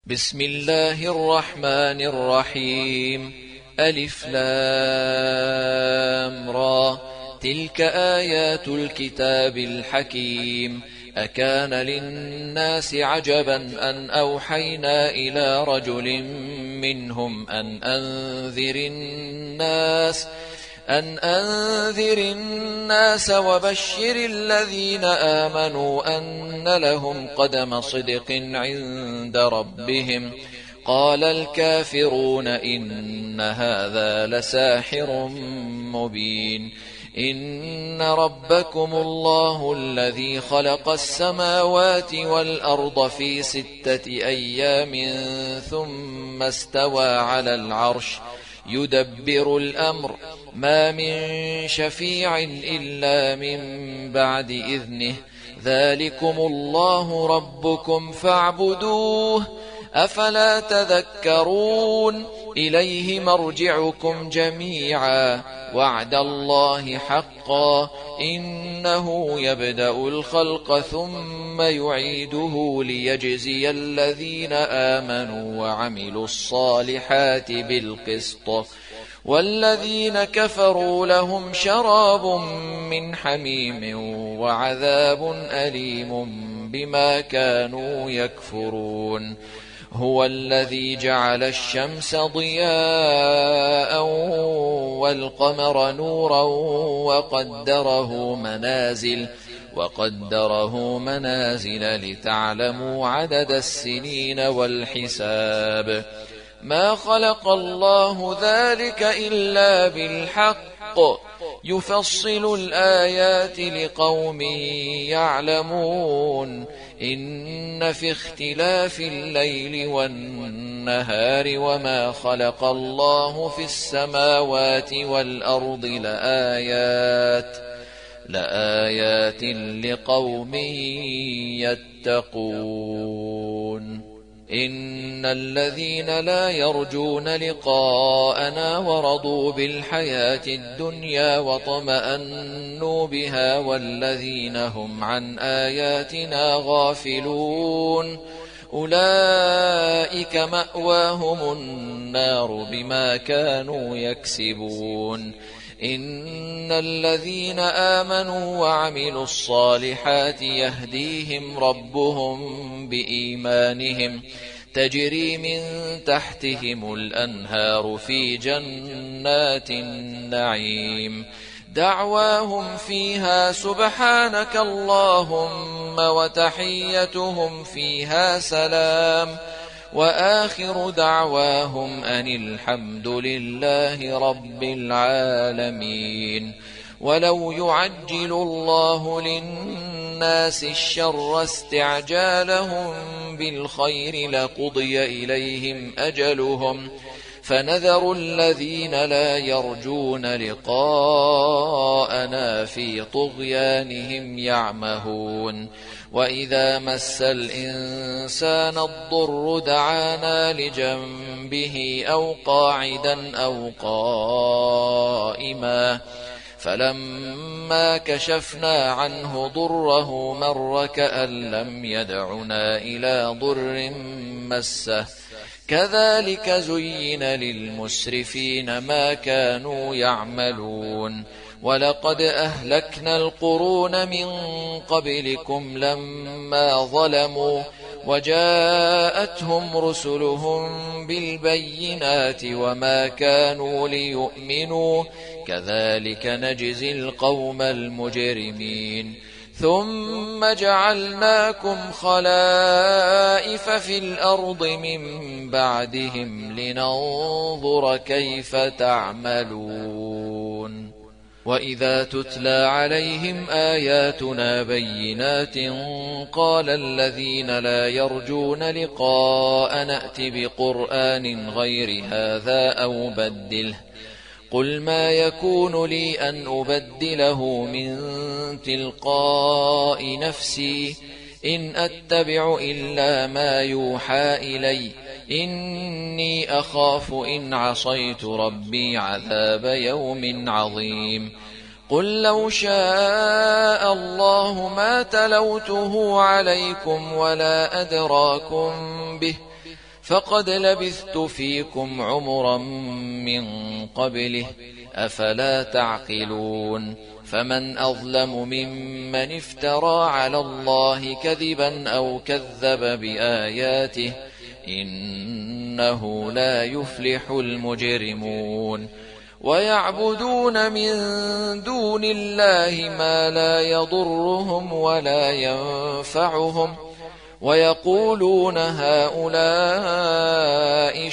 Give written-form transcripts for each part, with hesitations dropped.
بسم الله الرحمن الرحيم. ألف لام را. تلك آيات الكتاب الحكيم. أكان للناس عجبا أن أوحينا إلى رجل منهم أن أنذر الناس وبشر الذين آمنوا أن لهم قدم صدق عند ربهم. قال الكافرون إن هذا لساحر مبين. إن ربكم الله الذي خلق السماوات والأرض في 6 أيام ثم استوى على العرش يدبر الأمر ما من شفيع إلا من بعد إذنه ذلكم الله ربكم فاعبدوه أفلا تذكرون. إليه مرجعكم جميعا وعد الله حقا إنه يبدأ الخلق ثم يعيده ليجزي الذين آمنوا وعملوا الصالحات بالقسط والذين كفروا لهم شراب من حميم وعذاب أليم بما كانوا يكفرون. هو الذي جعل الشمس ضياء والقمر نورا وقدره منازل لتعلموا عدد السنين والحساب. ما خلق الله ذلك إلا بالحق يفصل الآيات لقوم يعلمون. إن في اختلاف الليل والنهار وما خلق الله في السماوات والأرض لآيات لقوم يتقون. إن الذين لا يرجون لقاءنا ورضوا بالحياة الدنيا واطمأنوا بها والذين هم عن آياتنا غافلون أولئك مأواهم النار بما كانوا يكسبون. إن الذين آمنوا وعملوا الصالحات يهديهم ربهم بإيمانهم تجري من تحتهم الأنهار في جنات النعيم دعواهم فيها سبحانك اللهم وتحيتهم فيها سلام وآخر دعواهم أن الحمد لله رب العالمين. ولو يعجل الله للناس الشر استعجالهم بالخير لقضي إليهم أجلهم فنذر الذين لا يرجون لقاءنا في طغيانهم يعمهون. وإذا مس الإنسان الضر دعانا لجنبه أو قاعدا أو قائما فلما كشفنا عنه ضره مر كأن لم يدعنا إلى ضر مسه كذلك زين للمسرفين ما كانوا يعملون. ولقد أهلكنا القرون من قبلكم لما ظلموا وجاءتهم رسلهم بالبينات وما كانوا ليؤمنوا كذلك نجزي القوم المجرمين. ثم جعلناكم خلائف في الأرض من بعدهم لننظر كيف تعملون. وإذا تتلى عليهم آياتنا بينات قال الذين لا يرجون لقاء نأت بقرآن غير هذا أو بدله قل ما يكون لي أن أبدله من تلقاء نفسي إن أتبع إلا ما يوحى إلي إني أخاف إن عصيت ربي عذاب يوم عظيم. قل لو شاء الله ما تلوته عليكم ولا أدراكم به فقد لبثت فيكم عمرا من قبله أفلا تعقلون فمن أظلم ممن افترى على الله كذبا أو كذب بآياته إنه لا يفلح المجرمون ويعبدون من دون الله ما لا يضرهم ولا ينفعهم ويقولون هؤلاء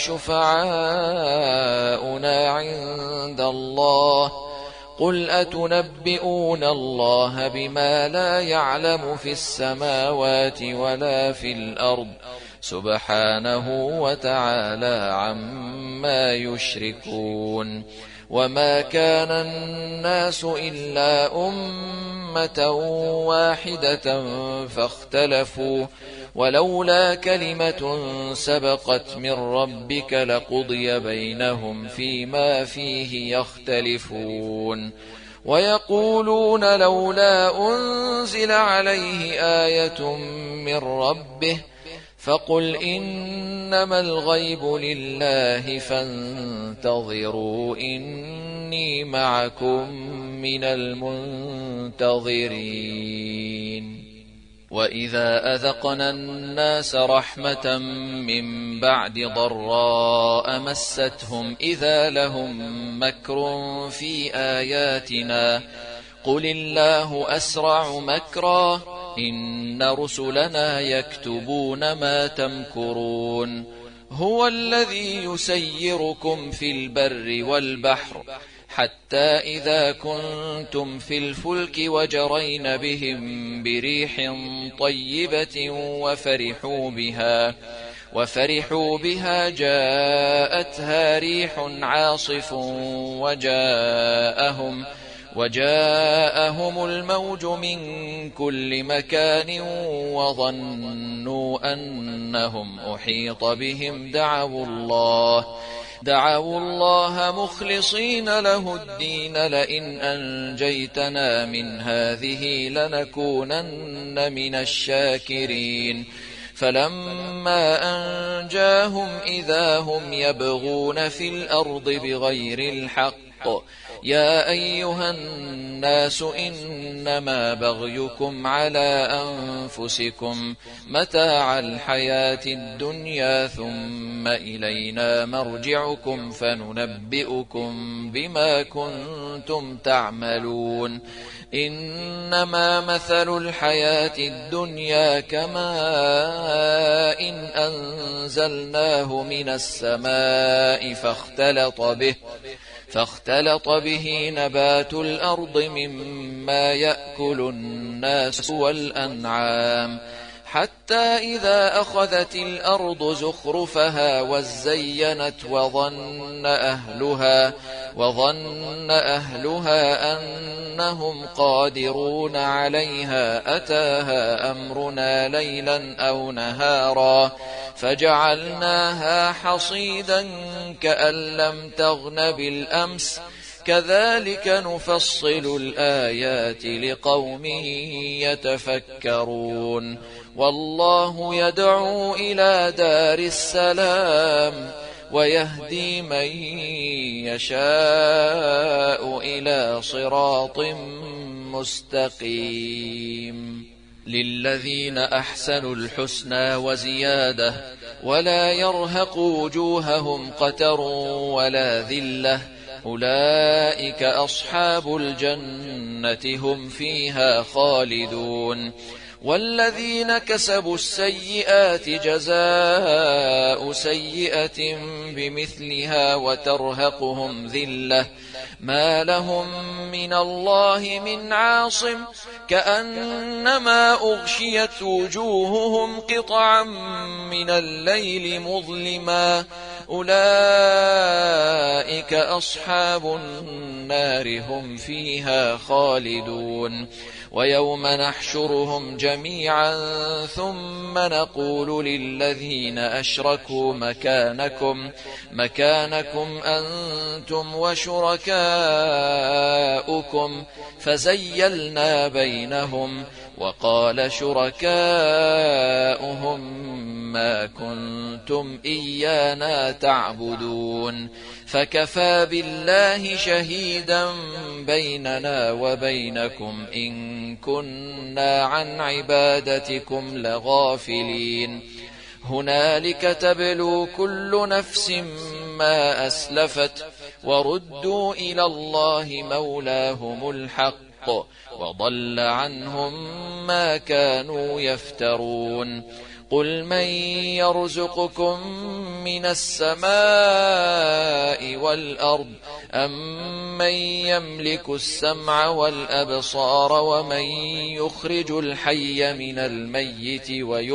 شفعاؤنا عند الله قل أتنبئون الله بما لا يعلم في السماوات ولا في الأرض سبحانه وتعالى عما يشركون وما كان الناس إلا أمة واحدة فاختلفوا ولولا كلمة سبقت من ربك لقضي بينهم فيما فيه يختلفون ويقولون لولا أنزل عليه آية من ربه فقل إنما الغيب لله فانتظروا إني معكم من المنتظرين وإذا أذقنا الناس رحمة من بعد ضراء مستهم إذا لهم مكر في آياتنا قل الله أسرع مكرا إن رسلنا يكتبون ما تمكرون هو الذي يسيركم في البر والبحر حتى إذا كنتم في الفلك وجرين بهم بريح طيبة وفرحوا بها جاءتها ريح عاصف وجاءهم الموج من كل مكان وظنوا أنهم أحيط بهم دعوا الله مخلصين له الدين لئن أنجيتنا من هذه لنكونن من الشاكرين فلما أنجاهم إذا هم يبغون في الأرض بغير الحق يا أيها الناس إنما بغيكم على أنفسكم متاع الحياة الدنيا ثم إلينا مرجعكم فننبئكم بما كنتم تعملون إنما مثل الحياة الدنيا كماء إن أنزلناه من السماء فاختلط به نبات الأرض مما يأكل الناس والأنعام حتى إذا أخذت الأرض زخرفها وزينت وظن أهلها أنهم قادرون عليها أتاها أمرنا ليلا أو نهارا فجعلناها حصيدا كأن لم تغن بالأمس كذلك نفصل الآيات لقوم يتفكرون والله يدعو إلى دار السلام ويهدي من يشاء إلى صراط مستقيم للذين أحسنوا الحسنى وزيادة ولا يرهق وجوههم قتر ولا ذلة أولئك أصحاب الجنة هم فيها خالدون والذين كسبوا السيئات جزاء سيئة بمثلها وترهقهم ذلة ما لهم من الله من عاصم كأنما أغشيت وجوههم قطعا من الليل مظلما أولئك أصحاب النار هم فيها خالدون ويوم نحشرهم جميعا ثم نقول للذين أشركوا مكانكم أنتم وشركاؤكم فزيلنا بينهم وقال شركاؤهم عما كنتم إيانا تعبدون فكفى بالله شهيدا بيننا وبينكم إن كنا عن عبادتكم لغافلين هنالك تبلو كل نفس ما أسلفت وردوا إلى الله مولاهم الحق وضل عنهم ما كانوا يفترون قل من يرزقكم من السماء والأرض أمن يملك السمع والأبصار ومن يخرج الحي من الميت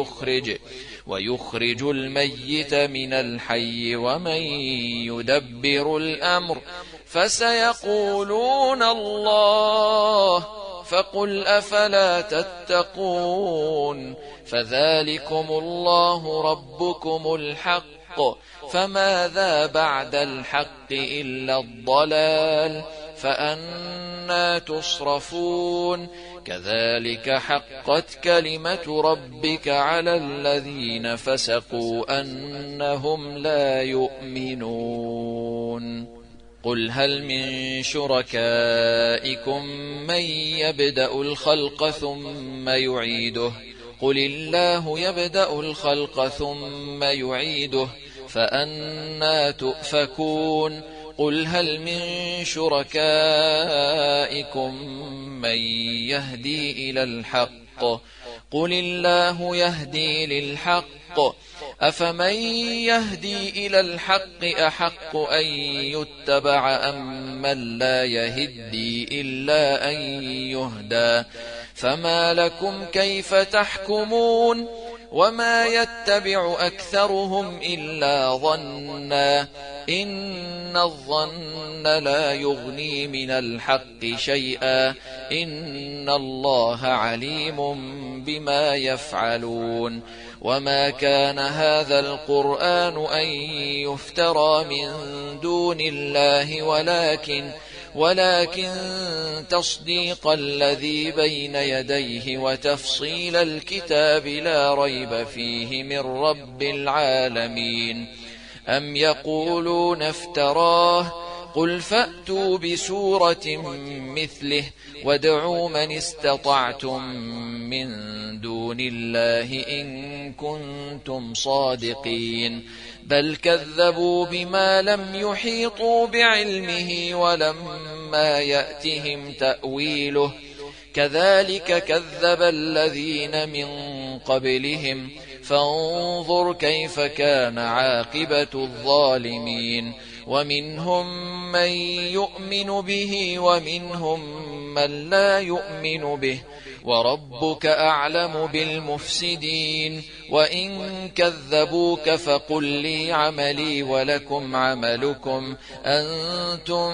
ويخرج الميت من الحي ومن يدبر الأمر فسيقولون الله فقل أفلا تتقون فذلكم الله ربكم الحق فماذا بعد الحق إلا الضلال فأنى تصرفون كذلك حقت كلمة ربك على الذين فسقوا أنهم لا يؤمنون قل هل من شركائكم من يبدأ الخلق ثم يعيده قل الله يبدأ الخلق ثم يعيده فأنى تؤفكون قل هل من شركائكم من يهدي إلى الحق قل الله يهدي للحق أفمن يهدي إلى الحق أحق أن يتبع أم من لا يهدي إلا أن يهدى فما لكم كيف تحكمون وما يتبع أكثرهم إلا ظنا إن الظن لا يغني من الحق شيئا إن الله عليم بما يفعلون وما كان هذا القرآن أن يفترى من دون الله ولكن تصديق الذي بين يديه وتفصيل الكتاب لا ريب فيه من رب العالمين أم يقولون افتراه قل فأتوا بسورة مثله وادعوا من استطعتم من دون الله إن كنتم صادقين بل كذبوا بما لم يحيطوا بعلمه ولما يأتهم تأويله كذلك كذب الذين من قبلهم فانظر كيف كان عاقبة الظالمين ومنهم من يؤمن به ومنهم من لا يؤمن به وربك أعلم بالمفسدين وإن كذبوك فقل لي عملي ولكم عملكم أنتم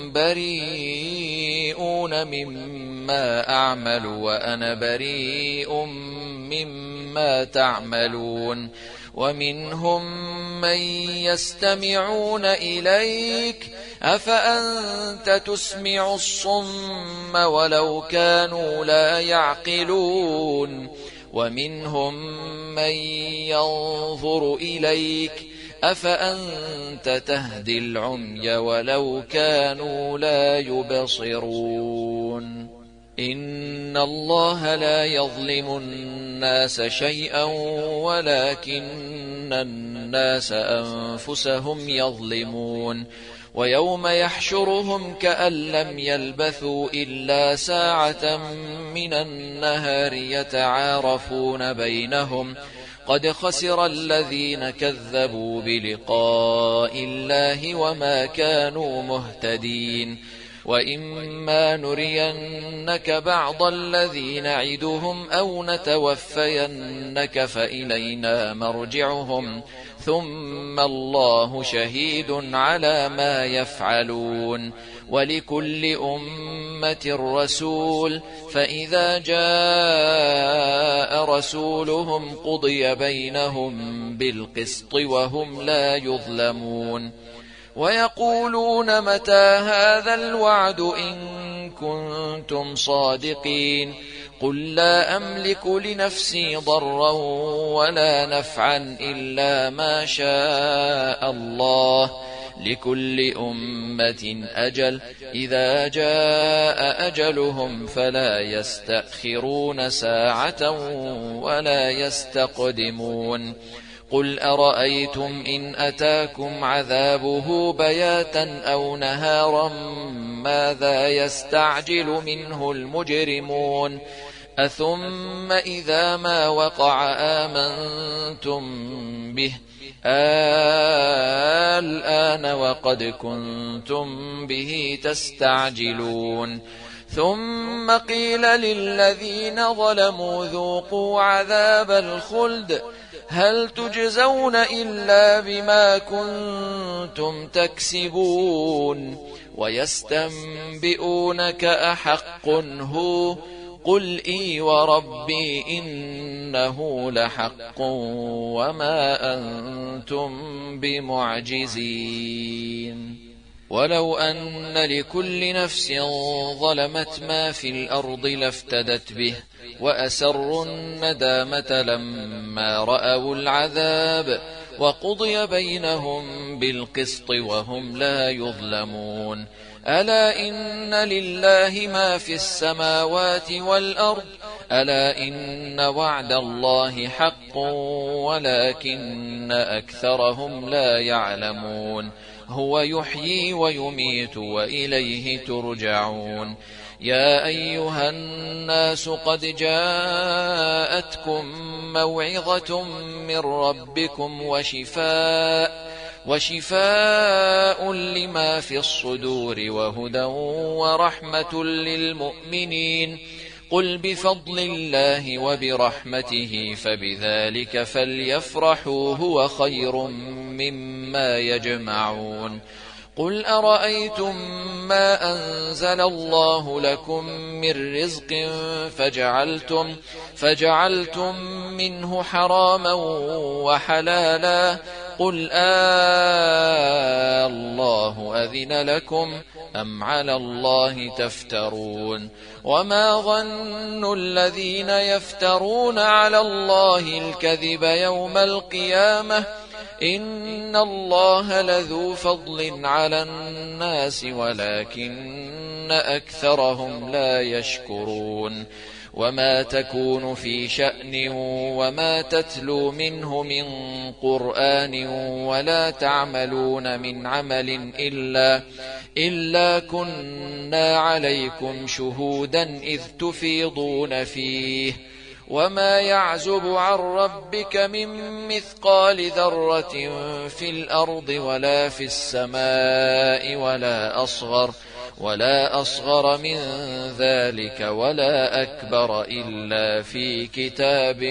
بريئون مما أعمل وأنا بريء مما تعملون ومنهم من يستمعون إليك أفأنت تسمع الصم ولو كانوا لا يعقلون ومنهم من ينظر إليك أفأنت تهدي العمي ولو كانوا لا يبصرون إن الله لا يظلم الناس شيئا ولكن الناس أنفسهم يظلمون ويوم يحشرهم كأن لم يلبثوا إلا ساعة من النهار يتعارفون بينهم قد خسر الذين كذبوا بلقاء الله وما كانوا مهتدين وإما نرينك بعض الذي نعدهم أو نتوفينك فإلينا مرجعهم ثم الله شهيد على ما يفعلون ولكل أمة رسول فإذا جاء رسولهم قضي بينهم بالقسط وهم لا يظلمون ويقولون متى هذا الوعد إن كنتم صادقين قل لا أملك لنفسي ضرا ولا نفعا إلا ما شاء الله، لكل أمة أجل، إذا جاء أجلهم فلا يستأخرون ساعة ولا يستقدمون. قل أرأيتم إن أتاكم عذابه بياتا أو نهارا ماذا يستعجل منه المجرمون؟ أثم إذا ما وقع آمنتم به الآن وقد كنتم به تستعجلون. ثم قيل للذين ظلموا ذوقوا عذاب الخلد هل تجزون إلا بما كنتم تكسبون. ويستنبئونك أحق هو؟ قل إي وربي إنه لحق وما أنتم بمعجزين. ولو أن لكل نفس ظلمت ما في الأرض لافتدت به وأسروا الندامة لما رأوا العذاب وقضي بينهم بالقسط وهم لا يظلمون. ألا إن لله ما في السماوات والأرض، ألا إن وعد الله حق ولكن أكثرهم لا يعلمون. هو يحيي ويميت وإليه ترجعون. يا أيها الناس قد جاءتكم موعظة من ربكم وشفاء لما في الصدور وهدى ورحمة للمؤمنين. قل بفضل الله وبرحمته فبذلك فليفرحوا هو خير مما يجمعون. قل أرأيتم ما أنزل الله لكم من رزق فجعلتم منه حراما وحلالا، قل الله أذن لكم أم على الله تفترون؟ وما ظن الذين يفترون على الله الكذب يوم القيامة؟ إن الله لذو فضل على الناس ولكن أكثرهم لا يشكرون. وما تكون في شأن وما تتلو منه من قرآن ولا تعملون من عمل إلا كنا عليكم شهودا إذ تفيضون فيه. وما يعزب عن ربك من مثقال ذرة في الأرض ولا في السماء ولا أصغر من ذلك ولا أكبر إلا في كتاب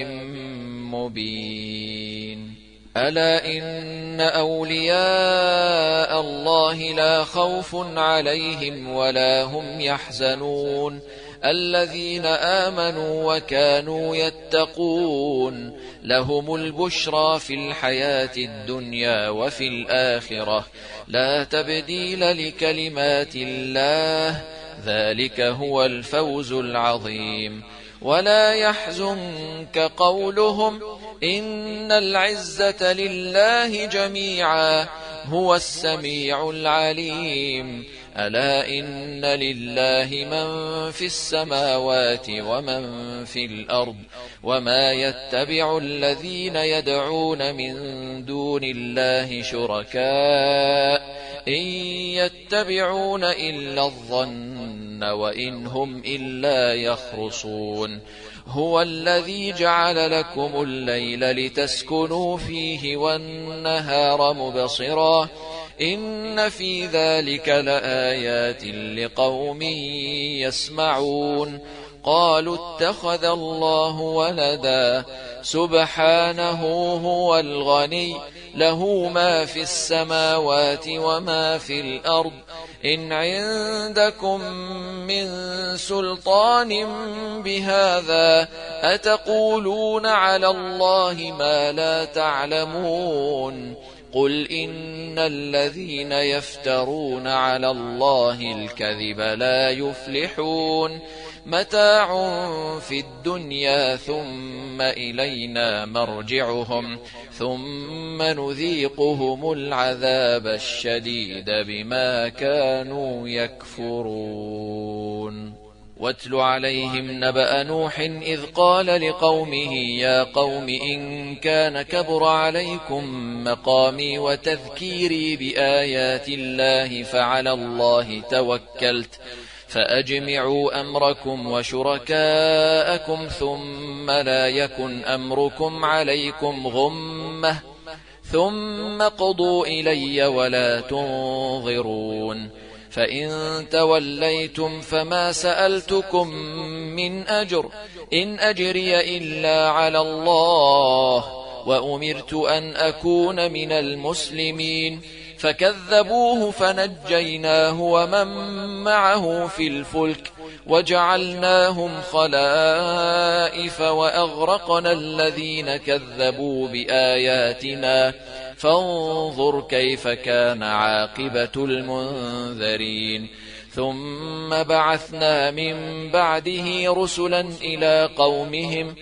مبين. ألا إن أولياء الله لا خوف عليهم ولا هم يحزنون، الذين آمنوا وكانوا يتقون، لهم البشرى في الحياة الدنيا وفي الآخرة، لا تبديل لكلمات الله، ذلك هو الفوز العظيم. ولا يحزنك قولهم إن العزة لله جميعا هو السميع العليم. ألا إن لله من في السماوات ومن في الأرض، وما يتبع الذين يدعون من دون الله شركاء إن يتبعون إلا الظن وإن هم إلا يخرصون. هو الذي جعل لكم الليل لتسكنوا فيه والنهار مبصرا، إن في ذلك لآيات لقوم يسمعون. قالوا اتخذ الله ولدا، سبحانه هو الغني، له ما في السماوات وما في الأرض، إن عندكم من سلطان بهذا أتقولون على الله ما لا تعلمون. قل إن الذين يفترون على الله الكذب لا يفلحون. متاع في الدنيا ثم إلينا مرجعهم ثم نذيقهم العذاب الشديد بما كانوا يكفرون. واتل عليهم نبأ نوح إذ قال لقومه يا قوم إن كان كبر عليكم مقامي وتذكيري بآيات الله فعلى الله توكلت فأجمعوا أمركم وشركاءكم ثم لا يكن أمركم عليكم غمة ثم قضوا إلي ولا تنظرون. فإن توليتم فما سألتكم من أجر إن أجري إلا على الله وأمرت أن أكون من المسلمين. فكذبوه فنجيناه ومن معه في الفلك وجعلناهم خلائف وأغرقنا الذين كذبوا بآياتنا فانظر كيف كان عاقبة المنذرين. ثم بعثنا من بعده رسلا إلى قومهم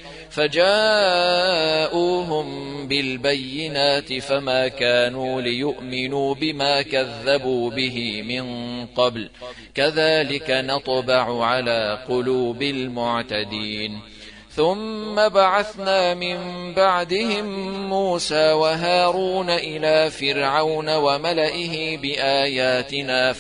فجاءوهم بالبينات فما كانوا ليؤمنوا بما كذبوا به من قبل كذلك نطبع على قلوب المعتدين. ثم بعثنا من بعدهم موسى وهارون إلى فرعون وملئه بآياتنا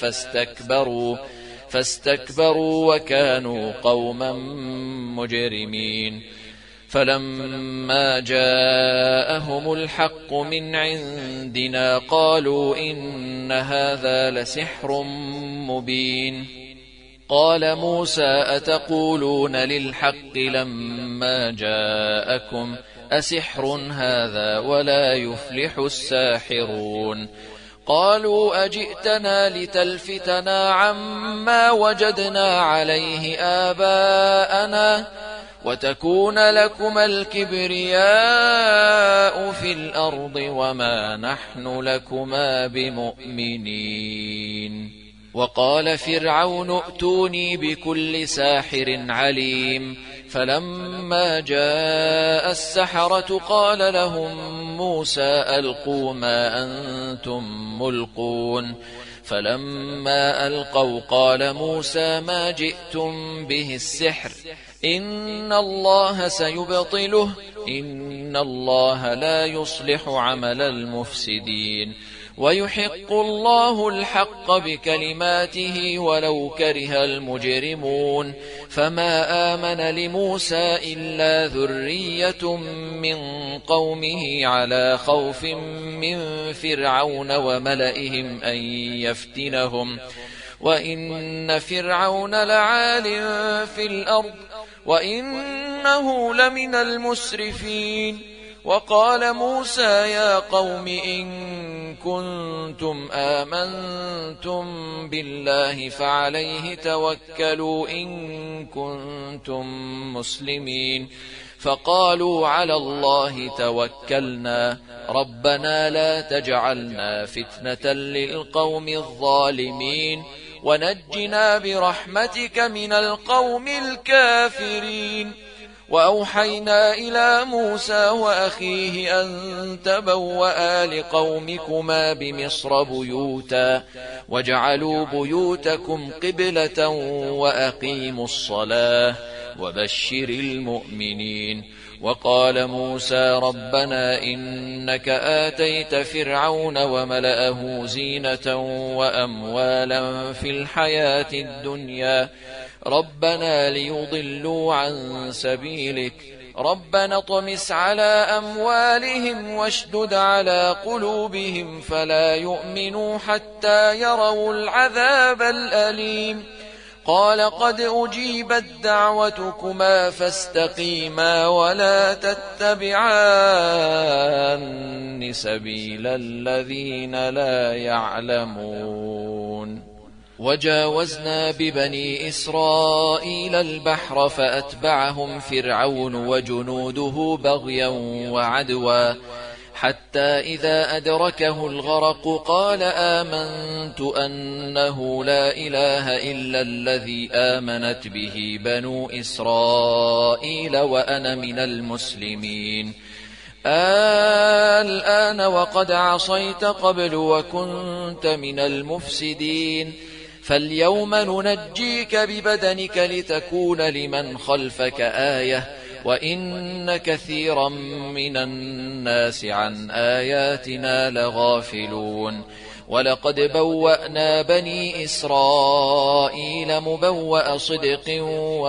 فاستكبروا وكانوا قوما مجرمين. فلما جاءهم الحق من عندنا قالوا إن هذا لسحر مبين. قال موسى أتقولون للحق لما جاءكم أسحر هذا ولا يفلح الساحرون. قالوا أجئتنا لتلفتنا عما وجدنا عليه آباءنا وتكون لكما الكبرياء في الأرض وما نحن لكما بمؤمنين. وقال فرعون ائتوني بكل ساحر عليم. فلما جاء السحرة قال لهم موسى ألقوا ما أنتم ملقون. فلما ألقوا قال موسى ما جئتم به السحر إن الله سيبطله إن الله لا يصلح عمل المفسدين ويحق الله الحق بكلماته ولو كره المجرمون. فما آمن لموسى إلا ذرية من قومه على خوف من فرعون وملئهم أن يفتنهم وإن فرعون لعال في الأرض وإنه لمن المسرفين. وقال موسى يا قوم إن كنتم آمنتم بالله فعليه توكلوا إن كنتم مسلمين. فقالوا على الله توكلنا ربنا لا تجعلنا فتنة للقوم الظالمين ونجنا برحمتك من القوم الكافرين. وأوحينا إلى موسى وأخيه أن تبوأ لقومكما بمصر بيوتا واجعلوا بيوتكم قبلة وأقيموا الصلاة وبشر المؤمنين. وقال موسى ربنا إنك آتيت فرعون وملأه زينة وأموالا في الحياة الدنيا ربنا ليضلوا عن سبيلك ربنا اطمس على أموالهم واشدد على قلوبهم فلا يؤمنوا حتى يروا العذاب الأليم. قال قد أجيبت دعوتكما فاستقيما ولا تتبعان سبيل الذين لا يعلمون. وجاوزنا ببني إسرائيل البحر فأتبعهم فرعون وجنوده بغيا وعدوا حتى إذا أدركه الغرق قال آمنت أنه لا إله إلا الذي آمنت به بنو إسرائيل وأنا من المسلمين. الآن وقد عصيت قبل وكنت من المفسدين. فاليوم ننجيك ببدنك لتكون لمن خلفك آية وإن كثيرا من الناس عن آياتنا لغافلون. ولقد بوأنا بني إسرائيل مبوأ صدق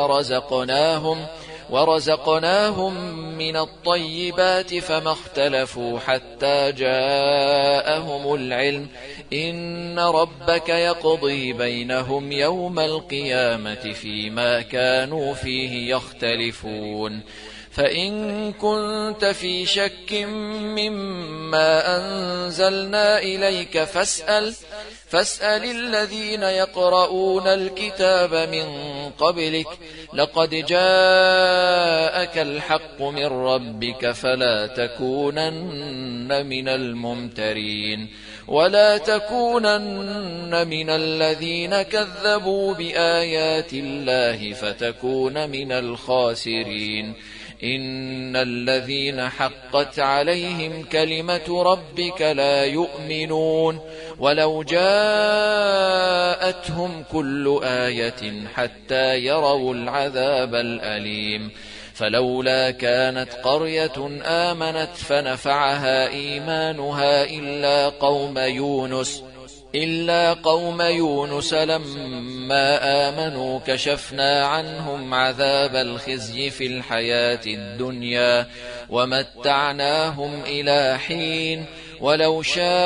ورزقناهم من الطيبات فما اختلفوا حتى جاءهم العلم إن ربك يقضي بينهم يوم القيامة فيما كانوا فيه يختلفون. فإن كنت في شك مما أنزلنا إليك فاسأل الذين يقرؤون الكتاب من قبلك لقد جاءك الحق من ربك فلا تكونن من الممترين ولا تكونن من الذين كذبوا بآيات الله فتكون من الخاسرين. إن الذين حقت عليهم كلمة ربك لا يؤمنون ولو جاءتهم كل آية حتى يروا العذاب الأليم. فلولا كانت قرية آمنت فنفعها إيمانها إلا قوم يونس لما آمنوا كشفنا عنهم عذاب الخزي في الحياة الدنيا ومتعناهم إلى حين. ولو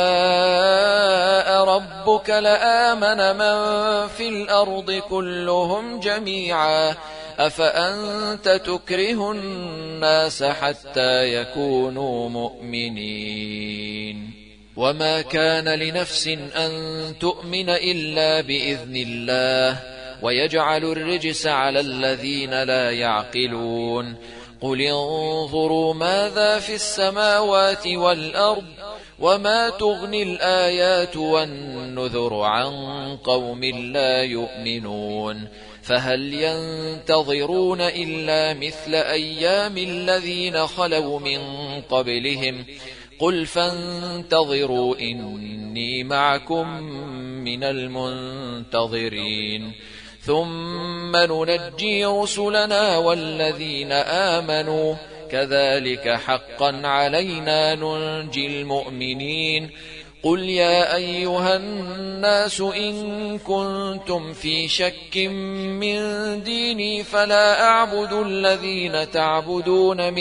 شاء ربك لآمن من في الأرض كلهم جميعا أفأنت تكره الناس حتى يكونوا مؤمنين. وما كان لنفس أن تؤمن إلا بإذن الله ويجعل الرجس على الذين لا يعقلون. قل انظروا ماذا في السماوات والأرض وما تغني الآيات والنذر عن قوم لا يؤمنون. فهل ينتظرون إلا مثل أيام الذين خلوا من قبلهم قل فانتظروا إني معكم من المنتظرين. ثم ننجي رسلنا والذين آمنوا كذلك حقا علينا ننجي المؤمنين. قل يا أيها الناس إن كنتم في شك من ديني فلا أعبد الذين تعبدون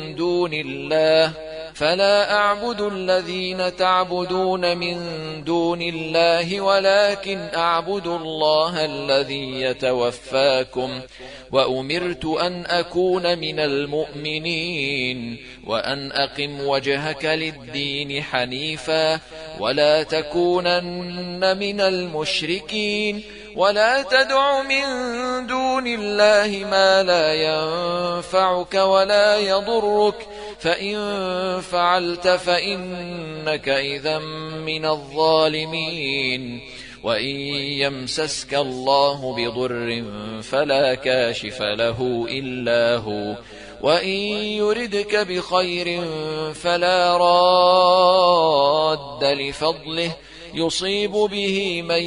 من دون الله ولكن أعبد الله الذي يتوفاكم وأمرت أن أكون من المؤمنين وأن أقم وجهك للدين حنيفا ولا تكونن من المشركين. ولا تدع من دون الله ما لا ينفعك ولا يضرك فإن فعلت فإنك إذا من الظالمين. وإن يمسسك الله بضر فلا كاشف له إلا هو وإن يردك بخير فلا راد لفضله يصيب به من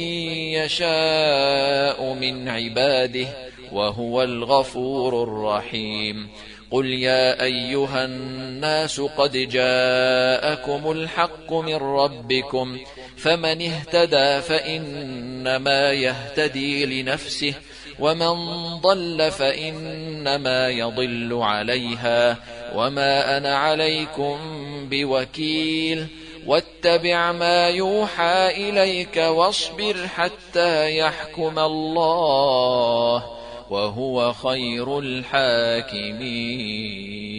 يشاء من عباده وهو الغفور الرحيم. قل يا أيها الناس قد جاءكم الحق من ربكم فمن اهتدى فإنما يهتدي لنفسه ومن ضل فإنما يضل عليها وما أنا عليكم بوكيل. واتبع ما يوحى إليك واصبر حتى يحكم الله وهو خير الحاكمين.